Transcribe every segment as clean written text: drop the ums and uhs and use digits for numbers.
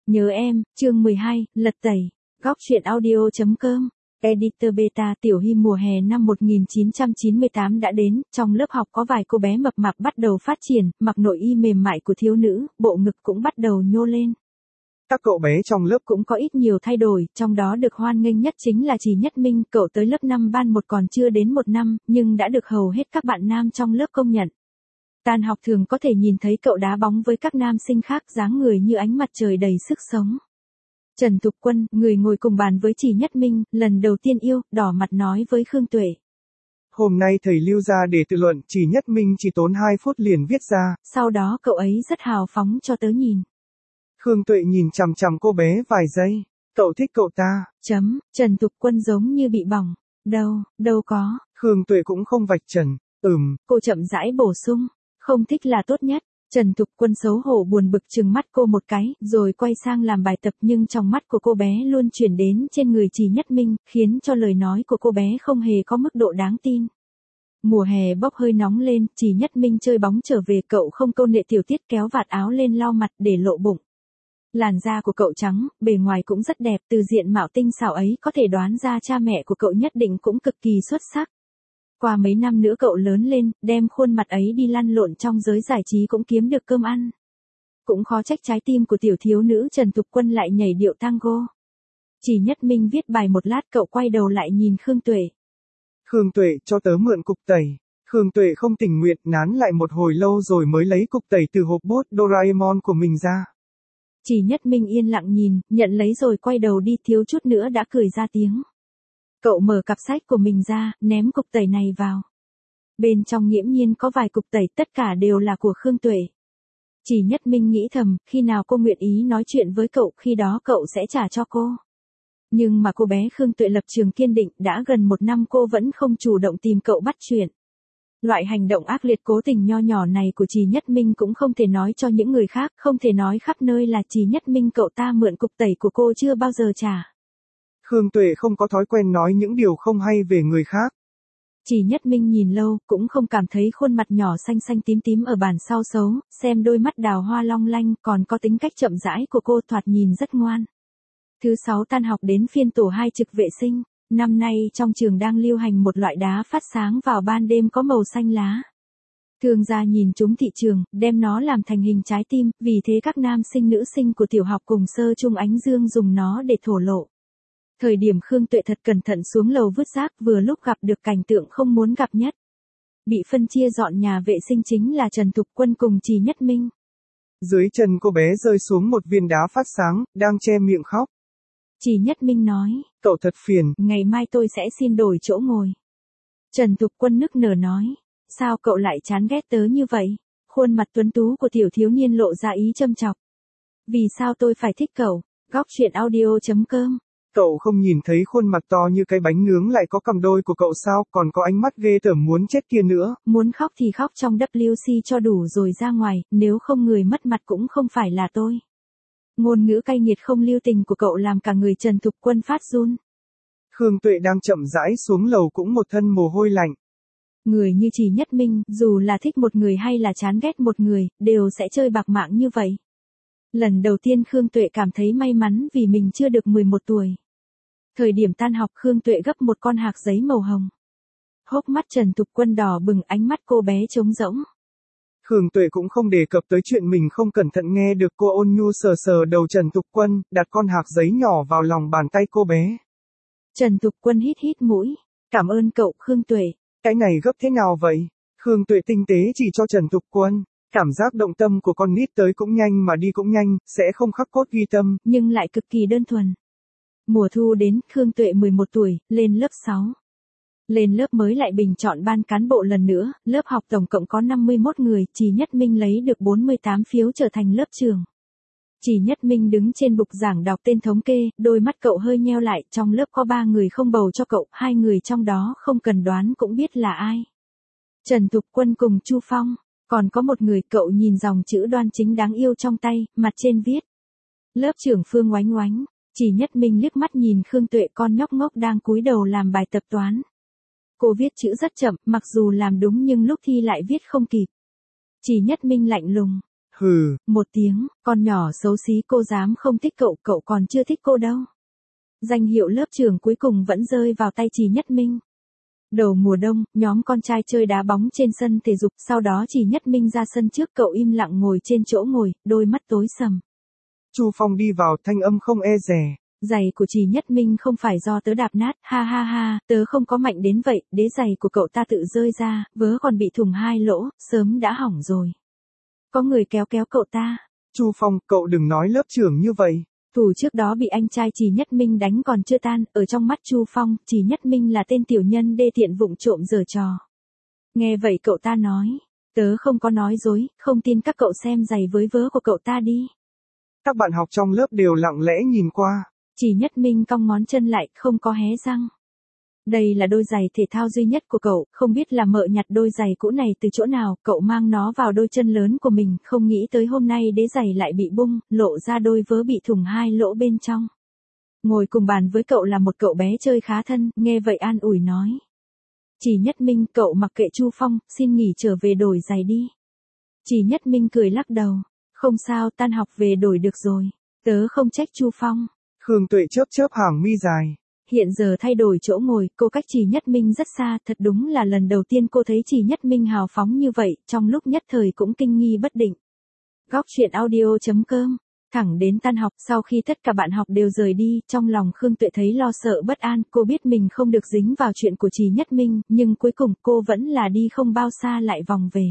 Nhớ em, chương 12, lật tẩy. Góc truyện audio.com. Editor Beta. Tiểu Hy. Mùa hè năm 1998 đã đến, trong lớp học có vài cô bé mập mạp bắt đầu phát triển, mặc nội y mềm mại của thiếu nữ, bộ ngực cũng bắt đầu nhô lên. Các cậu bé trong lớp cũng có ít nhiều thay đổi, trong đó được hoan nghênh nhất chính là Trì Nhất Minh. Cậu tới lớp 5 ban 1 còn chưa đến 1 năm, nhưng đã được hầu hết các bạn nam trong lớp công nhận. Tan học thường có thể nhìn thấy cậu đá bóng với các nam sinh khác, dáng người như ánh mặt trời đầy sức sống. Trần Thục Quân, người ngồi cùng bàn với Trì Nhất Minh, lần đầu tiên yêu, đỏ mặt nói với Khương Tuệ. Hôm nay thầy lưu ra để tự luận, Trì Nhất Minh chỉ tốn 2 phút liền viết ra. Sau đó cậu ấy rất hào phóng cho tớ nhìn. Khương Tuệ nhìn chằm chằm cô bé vài giây. Cậu thích cậu ta. Trần Thục Quân giống như bị bỏng. Đâu có. Khương Tuệ cũng không vạch trần. Cô chậm rãi bổ sung. Không thích là tốt nhất. Trần Thục Quân xấu hổ buồn bực trừng mắt cô một cái, rồi quay sang làm bài tập, nhưng trong mắt của cô bé luôn chuyển đến trên người Trì Nhất Minh, khiến cho lời nói của cô bé không hề có mức độ đáng tin. Mùa hè bốc hơi nóng lên, Trì Nhất Minh chơi bóng trở về, cậu không câu nệ tiểu tiết, kéo vạt áo lên lau mặt để lộ bụng. Làn da của cậu trắng, bề ngoài cũng rất đẹp, từ diện mạo tinh xảo ấy có thể đoán ra cha mẹ của cậu nhất định cũng cực kỳ xuất sắc. Qua mấy năm nữa cậu lớn lên, đem khuôn mặt ấy đi lăn lộn trong giới giải trí cũng kiếm được cơm ăn. Cũng khó trách trái tim của tiểu thiếu nữ Trần Thục Quân lại nhảy điệu tango. Trì Nhất Minh viết bài một lát, cậu quay đầu lại nhìn Khương Tuệ. Khương Tuệ, cho tớ mượn cục tẩy. Khương Tuệ không tình nguyện, nán lại một hồi lâu rồi mới lấy cục tẩy từ hộp bút Doraemon của mình ra. Trì Nhất Minh yên lặng nhìn, nhận lấy rồi quay đầu đi, thiếu chút nữa đã cười ra tiếng. Cậu mở cặp sách của mình ra, ném cục tẩy này vào. Bên trong nghiễm nhiên có vài cục tẩy, tất cả đều là của Khương Tuệ. Trì Nhất Minh nghĩ thầm, khi nào cô nguyện ý nói chuyện với cậu, khi đó cậu sẽ trả cho cô. Nhưng mà cô bé Khương Tuệ lập trường kiên định, đã gần 1 năm cô vẫn không chủ động tìm cậu bắt chuyện. Loại hành động ác liệt cố tình nho nhỏ này của Trì Nhất Minh cũng không thể nói cho những người khác, không thể nói khắp nơi là Trì Nhất Minh cậu ta mượn cục tẩy của cô chưa bao giờ trả. Khương Tuệ không có thói quen nói những điều không hay về người khác. Trì Nhất Minh nhìn lâu, cũng không cảm thấy khuôn mặt nhỏ xanh xanh tím tím ở bàn sau xấu, xem đôi mắt đào hoa long lanh, còn có tính cách chậm rãi của cô thoạt nhìn rất ngoan. Thứ 6 tan học đến phiên tổ 2 trực vệ sinh. Năm nay trong trường đang lưu hành một loại đá phát sáng vào ban đêm có màu xanh lá. Thương gia nhìn trúng thị trường, đem nó làm thành hình trái tim, vì thế các nam sinh nữ sinh của tiểu học cùng sơ trung Ánh Dương dùng nó để thổ lộ. Thời điểm Khương Tuệ thật cẩn thận xuống lầu vứt rác, vừa lúc gặp được cảnh tượng không muốn gặp nhất. Bị phân chia dọn nhà vệ sinh chính là Trần Thục Quân cùng Trì Nhất Minh. Dưới chân cô bé rơi xuống một viên đá phát sáng, đang che miệng khóc. Trì Nhất Minh nói, cậu thật phiền, ngày mai tôi sẽ xin đổi chỗ ngồi. Trần Thục Quân nức nở nói, sao cậu lại chán ghét tớ như vậy? Khuôn mặt tuấn tú của tiểu thiếu niên lộ ra ý châm chọc. Vì sao tôi phải thích cậu? Góc truyện audio.com. Cậu không nhìn thấy khuôn mặt to như cái bánh nướng lại có cằm đôi của cậu sao, còn có ánh mắt ghê tởm muốn chết kia nữa. Muốn khóc thì khóc trong WC cho đủ rồi ra ngoài, nếu không người mất mặt cũng không phải là tôi. Ngôn ngữ cay nghiệt không lưu tình của cậu làm cả người Trần Thục Quân phát run. Khương Tuệ đang chậm rãi xuống lầu cũng một thân mồ hôi lạnh. Người như Trì Nhất Minh, dù là thích một người hay là chán ghét một người, đều sẽ chơi bạc mạng như vậy. Lần đầu tiên Khương Tuệ cảm thấy may mắn vì mình chưa được 11 tuổi. Thời điểm tan học Khương Tuệ gấp một con hạc giấy màu hồng. Hốc mắt Trần Thục Quân đỏ bừng, ánh mắt cô bé trống rỗng. Khương Tuệ cũng không đề cập tới chuyện mình không cẩn thận nghe được, cô ôn nhu sờ sờ đầu Trần Thục Quân, đặt con hạc giấy nhỏ vào lòng bàn tay cô bé. Trần Thục Quân hít hít mũi. Cảm ơn cậu Khương Tuệ. Cái này gấp thế nào vậy? Khương Tuệ tinh tế chỉ cho Trần Thục Quân. Cảm giác động tâm của con nít tới cũng nhanh mà đi cũng nhanh, sẽ không khắc cốt ghi tâm. Nhưng lại cực kỳ đơn thuần. Mùa thu đến, Khương Tuệ 11 tuổi, lên lớp 6. Lên lớp mới lại bình chọn ban cán bộ lần nữa, lớp học tổng cộng có 51 người, Trì Nhất Minh lấy được 48 phiếu trở thành lớp trưởng. Trì Nhất Minh đứng trên bục giảng đọc tên thống kê, đôi mắt cậu hơi nheo lại, trong lớp có 3 người không bầu cho cậu, 2 người trong đó không cần đoán cũng biết là ai. Trần Thục Quân cùng Chu Phong, còn có một người cậu nhìn dòng chữ đoan chính đáng yêu trong tay, mặt trên viết. Lớp trưởng Phương Oánh Oánh. Trì Nhất Minh liếc mắt nhìn Khương Tuệ, con nhóc ngốc đang cúi đầu làm bài tập toán. Cô viết chữ rất chậm, mặc dù làm đúng nhưng lúc thi lại viết không kịp. Trì Nhất Minh lạnh lùng. Hừ. Một tiếng, con nhỏ xấu xí cô dám không thích cậu, cậu còn chưa thích cô đâu. Danh hiệu lớp trưởng cuối cùng vẫn rơi vào tay Trì Nhất Minh. Đầu mùa đông, nhóm con trai chơi đá bóng trên sân thể dục, sau đó Trì Nhất Minh ra sân trước, cậu im lặng ngồi trên chỗ ngồi, đôi mắt tối sầm. Chu Phong đi vào, thanh âm không e dè. Giày của Trì Nhất Minh không phải do tớ đạp nát, ha ha ha, tớ không có mạnh đến vậy, đế giày của cậu ta tự rơi ra, vớ còn bị thủng 2 lỗ, sớm đã hỏng rồi. Có người kéo kéo cậu ta. Chu Phong, cậu đừng nói lớp trưởng như vậy. Thù trước đó bị anh trai Trì Nhất Minh đánh còn chưa tan, ở trong mắt Chu Phong, Trì Nhất Minh là tên tiểu nhân đê tiện vụng trộm giở trò. Nghe vậy cậu ta nói, tớ không có nói dối, không tin các cậu xem giày với vớ của cậu ta đi. Các bạn học trong lớp đều lặng lẽ nhìn qua. Trì Nhất Minh cong ngón chân lại, không có hé răng. Đây là đôi giày thể thao duy nhất của cậu, không biết là mợ nhặt đôi giày cũ này từ chỗ nào, cậu mang nó vào đôi chân lớn của mình, không nghĩ tới hôm nay đế giày lại bị bung, lộ ra đôi vớ bị thủng 2 lỗ bên trong. Ngồi cùng bàn với cậu là một cậu bé chơi khá thân, nghe vậy an ủi nói. Trì Nhất Minh, cậu mặc kệ Chu Phong, xin nghỉ trở về đổi giày đi. Trì Nhất Minh cười lắc đầu, không sao, tan học về đổi được rồi, tớ không trách Chu Phong. Khương Tuệ chớp chớp hàng mi dài. Hiện giờ thay đổi chỗ ngồi, cô cách Trì Nhất Minh rất xa, thật đúng là lần đầu tiên cô thấy Trì Nhất Minh hào phóng như vậy, trong lúc nhất thời cũng kinh nghi bất định. Góc truyện audio.com. Thẳng đến tan học, sau khi tất cả bạn học đều rời đi, trong lòng Khương Tuệ thấy lo sợ bất an, cô biết mình không được dính vào chuyện của Trì Nhất Minh, nhưng cuối cùng cô vẫn là đi không bao xa lại vòng về.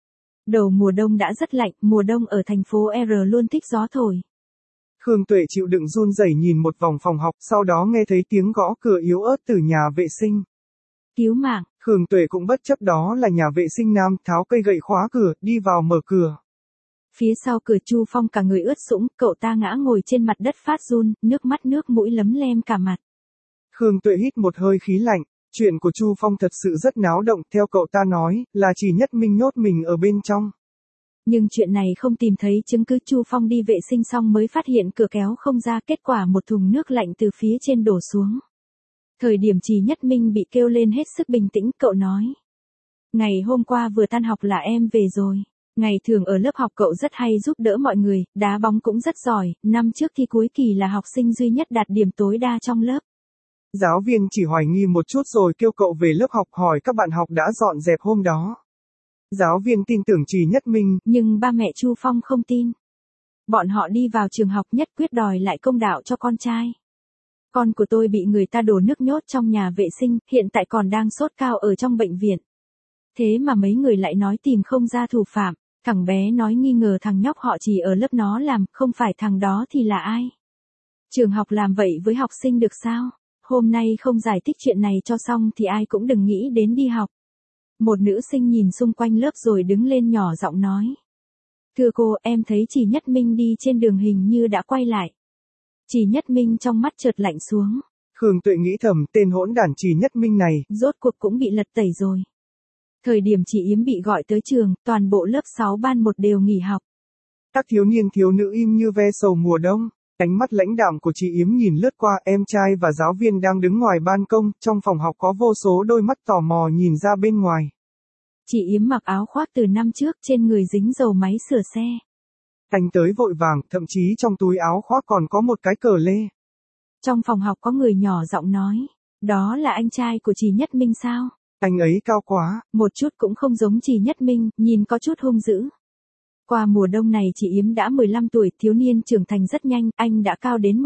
Đầu mùa đông đã rất lạnh, mùa đông ở thành phố R luôn thích gió thổi. Khương Tuệ chịu đựng run rẩy nhìn một vòng phòng học, sau đó nghe thấy tiếng gõ cửa yếu ớt từ nhà vệ sinh. Cứu mạng. Khương Tuệ cũng bất chấp đó là nhà vệ sinh nam, tháo cây gậy khóa cửa, đi vào mở cửa. Phía sau cửa Chu Phong cả người ướt sũng, cậu ta ngã ngồi trên mặt đất phát run, nước mắt nước mũi lấm lem cả mặt. Khương Tuệ hít một hơi khí lạnh, chuyện của Chu Phong thật sự rất náo động, theo cậu ta nói, là Trì Nhất Minh nhốt mình ở bên trong. Nhưng chuyện này không tìm thấy chứng cứ, Chu Phong đi vệ sinh xong mới phát hiện cửa kéo không ra, kết quả một thùng nước lạnh từ phía trên đổ xuống. Thời điểm Trì Nhất Minh bị kêu lên hết sức bình tĩnh, cậu nói. Ngày hôm qua vừa tan học là em về rồi. Ngày thường ở lớp học cậu rất hay giúp đỡ mọi người, đá bóng cũng rất giỏi, năm trước thi cuối kỳ là học sinh duy nhất đạt điểm tối đa trong lớp. Giáo viên chỉ hoài nghi một chút rồi kêu cậu về lớp học hỏi các bạn học đã dọn dẹp hôm đó. Giáo viên tin tưởng Trì Nhất Minh, nhưng ba mẹ Chu Phong không tin. Bọn họ đi vào trường học nhất quyết đòi lại công đạo cho con trai. Con của tôi bị người ta đổ nước nhốt trong nhà vệ sinh, hiện tại còn đang sốt cao ở trong bệnh viện. Thế mà mấy người lại nói tìm không ra thủ phạm, thằng bé nói nghi ngờ thằng nhóc họ Trì ở lớp nó làm, không phải thằng đó thì là ai? Trường học làm vậy với học sinh được sao? Hôm nay không giải thích chuyện này cho xong thì ai cũng đừng nghĩ đến đi học. Một nữ sinh nhìn xung quanh lớp rồi đứng lên nhỏ giọng nói. Thưa cô, em thấy Trì Nhất Minh đi trên đường hình như đã quay lại. Trì Nhất Minh trong mắt chợt lạnh xuống. Khương Tuệ nghĩ thầm, tên hỗn đản Trì Nhất Minh này, rốt cuộc cũng bị lật tẩy rồi. Thời điểm chị Yếm bị gọi tới trường, toàn bộ lớp 6 ban 1 đều nghỉ học. Các thiếu niên thiếu nữ im như ve sầu mùa đông. Ánh mắt lãnh đạm của chị Yếm nhìn lướt qua, em trai và giáo viên đang đứng ngoài ban công, trong phòng học có vô số đôi mắt tò mò nhìn ra bên ngoài. Chị Yếm mặc áo khoác từ năm trước, trên người dính dầu máy sửa xe. Anh tới vội vàng, thậm chí trong túi áo khoác còn có một cái cờ lê. Trong phòng học có người nhỏ giọng nói, đó là anh trai của Trì Nhất Minh sao? Anh ấy cao quá. Một chút cũng không giống Trì Nhất Minh, nhìn có chút hung dữ. Qua mùa đông này chị Yếm đã 15 tuổi, thiếu niên trưởng thành rất nhanh, anh đã cao đến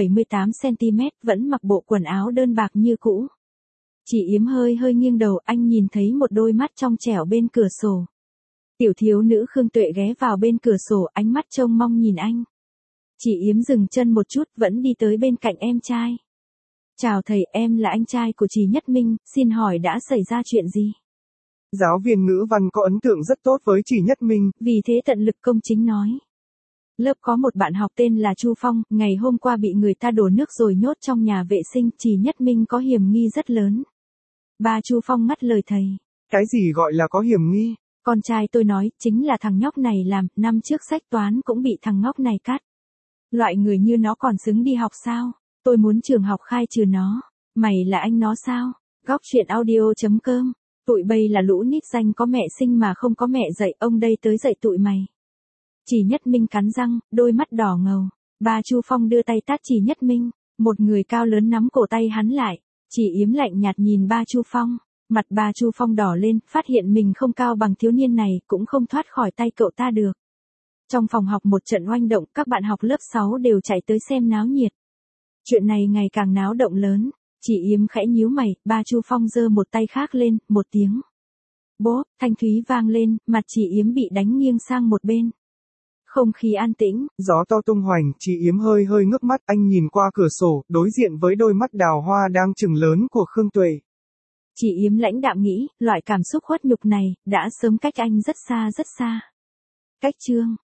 178cm, vẫn mặc bộ quần áo đơn bạc như cũ. Chị Yếm hơi nghiêng đầu, anh nhìn thấy một đôi mắt trong trẻo bên cửa sổ. Tiểu thiếu nữ Khương Tuệ ghé vào bên cửa sổ, ánh mắt trông mong nhìn anh. Chị Yếm dừng chân một chút, vẫn đi tới bên cạnh em trai. Chào thầy, em là anh trai của Trì Nhất Minh, xin hỏi đã xảy ra chuyện gì? Giáo viên ngữ văn có ấn tượng rất tốt với Trì Nhất Minh, vì thế tận lực công chính nói. Lớp có một bạn học tên là Chu Phong, ngày hôm qua bị người ta đổ nước rồi nhốt trong nhà vệ sinh, Trì Nhất Minh có hiểm nghi rất lớn. Ba Chu Phong ngắt lời thầy. Cái gì gọi là có hiểm nghi? Con trai tôi nói, chính là thằng nhóc này làm, năm trước sách toán cũng bị thằng nhóc này cắt. Loại người như nó còn xứng đi học sao? Tôi muốn trường học khai trừ nó. Mày là anh nó sao? Góc truyện audio.com. Tụi bây là lũ nít danh có mẹ sinh mà không có mẹ dạy, ông đây tới dạy tụi mày. Chỉ Nhất Minh cắn răng, đôi mắt đỏ ngầu. Ba Chu Phong đưa tay tát Chỉ Nhất Minh, một người cao lớn nắm cổ tay hắn lại. Chỉ Yếm lạnh nhạt nhìn Ba Chu Phong, mặt Ba Chu Phong đỏ lên, phát hiện mình không cao bằng thiếu niên này, cũng không thoát khỏi tay cậu ta được. Trong phòng học một trận oanh động, các bạn học lớp 6 đều chạy tới xem náo nhiệt. Chuyện này ngày càng náo động lớn, Chỉ Yếm khẽ nhíu mày, Ba Chu Phong giơ một tay khác lên, một tiếng. Bốp, thanh thúy vang lên, mặt Chỉ Yếm bị đánh nghiêng sang một bên. Không khí an tĩnh. Gió to tung hoành, Chỉ Yếm hơi hơi ngước mắt, anh nhìn qua cửa sổ, đối diện với đôi mắt đào hoa đang trừng lớn của Khương Tuệ. Chỉ Yếm lãnh đạm nghĩ, loại cảm xúc khuất nhục này, đã sớm cách anh rất xa rất xa. Cách Trương.